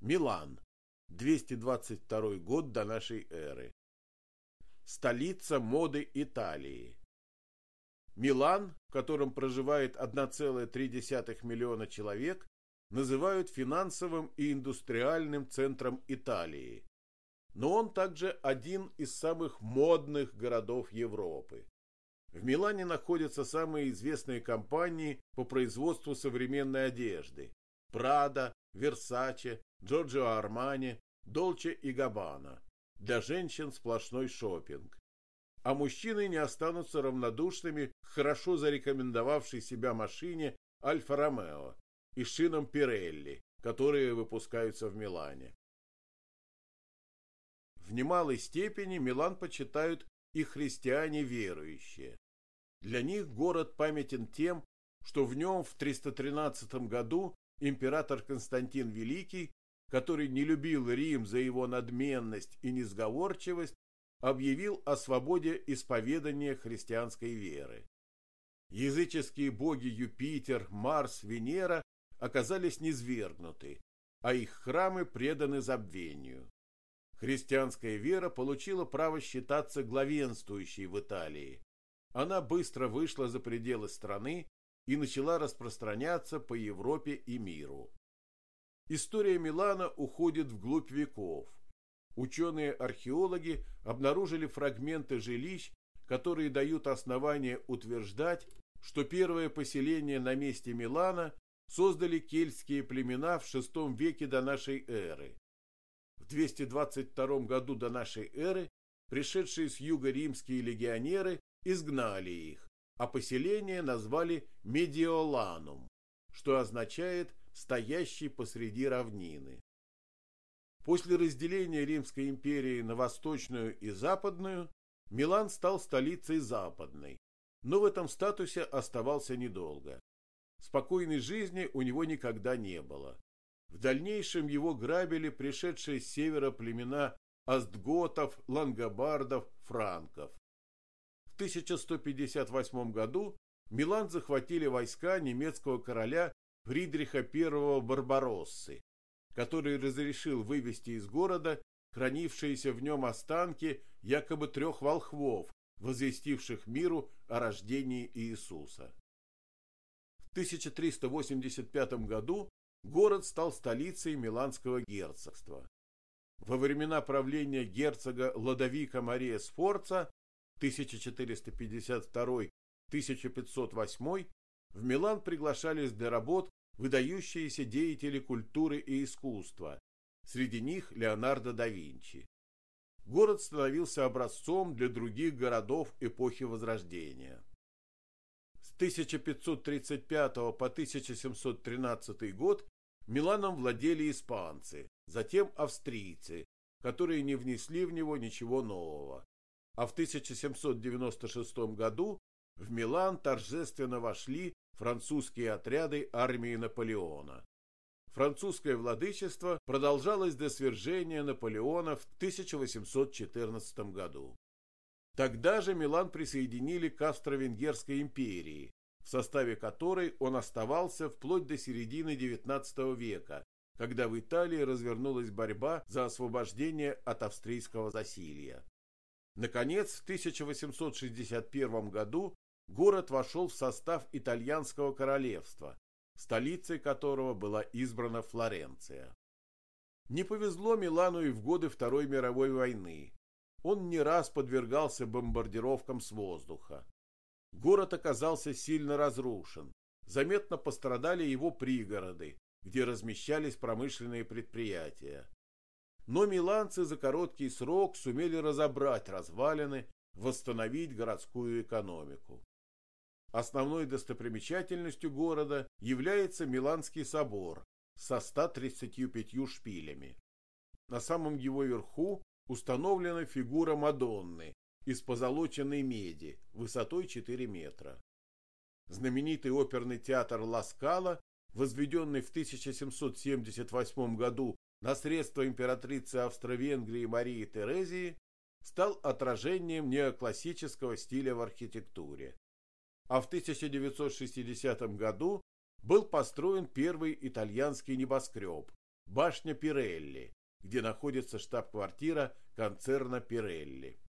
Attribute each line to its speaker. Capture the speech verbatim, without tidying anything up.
Speaker 1: Милан. двести двадцать второй год до нашей эры. Столица моды Италии. Милан, в котором проживает одна целая три десятых миллиона человек, называют финансовым и индустриальным центром Италии. Но он также один из самых модных городов Европы. В Милане находятся самые известные компании по производству современной одежды: Prada, Versace, Giorgio Armani, Dolce и Gabbana. Для женщин сплошной шопинг. А мужчины не останутся равнодушными к хорошо зарекомендовавшей себя машине Альфа Ромео и шинам Пирелли, которые выпускаются в Милане. В немалой степени Милан почитают и христиане верующие. Для них город памятен тем, что в нем в триста тринадцатом году император Константин Великий, который не любил Рим за его надменность и несговорчивость, объявил о свободе исповедания христианской веры. Языческие боги Юпитер, Марс, Венера оказались низвергнуты, а их храмы преданы забвению. Христианская вера получила право считаться главенствующей в Италии. Она быстро вышла за пределы страны и начала распространяться по Европе и миру. История Милана уходит вглубь веков. Ученые-археологи обнаружили фрагменты жилищ, которые дают основание утверждать, что первое поселение на месте Милана создали кельтские племена в шестом веке до нашей эры. В двести двадцать втором году до нашей эры пришедшие с юга римские легионеры изгнали их, а поселение назвали Медиоланум, что означает «стоящий посреди равнины». После разделения Римской империи на Восточную и Западную Милан стал столицей Западной, но в этом статусе оставался недолго. Спокойной жизни у него никогда не было. В дальнейшем его грабили пришедшие с севера племена остготов, лангобардов, франков. В тысяча сто пятьдесят восьмом году Милан захватили войска немецкого короля Фридриха I Барбароссы, который разрешил вывести из города хранившиеся в нем останки якобы трех волхвов, возвестивших миру о рождении Иисуса. В тысяча триста восемьдесят пятом году город стал столицей Миланского герцогства. Во времена правления герцога Лодовико Мария Сфорца тысяча четыреста пятьдесят второй — тысяча пятьсот восьмой в Милан приглашались для работ выдающиеся деятели культуры и искусства, среди них Леонардо да Винчи. Город становился образцом для других городов эпохи Возрождения. С тысяча пятьсот тридцать пятого по тысяча семьсот тринадцатый год Миланом владели испанцы, затем австрийцы, которые не внесли в него ничего нового. А в тысяча семьсот девяносто шестом году в Милан торжественно вошли французские отряды армии Наполеона. Французское владычество продолжалось до свержения Наполеона в тысяча восемьсот четырнадцатом году. Тогда же Милан присоединили к Австро-Венгерской империи, в составе которой он оставался вплоть до середины девятнадцатого века, когда в Италии развернулась борьба за освобождение от австрийского засилья. Наконец, в тысяча восемьсот шестьдесят первом году город вошел в состав итальянского королевства, столицей которого была избрана Флоренция. Не повезло Милану и в годы Второй мировой войны. Он не раз подвергался бомбардировкам с воздуха. Город оказался сильно разрушен. Заметно пострадали его пригороды, где размещались промышленные предприятия. Но миланцы за короткий срок сумели разобрать развалины, восстановить городскую экономику. Основной достопримечательностью города является Миланский собор со ста тридцатью пятью шпилями. На самом его верху установлена фигура Мадонны из позолоченной меди высотой четыре метра. Знаменитый оперный театр Ла Скала, возведенный в тысяча семьсот семьдесят восьмом году на средства императрицы Австро-Венгрии Марии Терезии, стал отражением неоклассического стиля в архитектуре. А в тысяча девятьсот шестидесятом году был построен первый итальянский небоскреб – башня Пирелли, где находится штаб-квартира концерна Пирелли.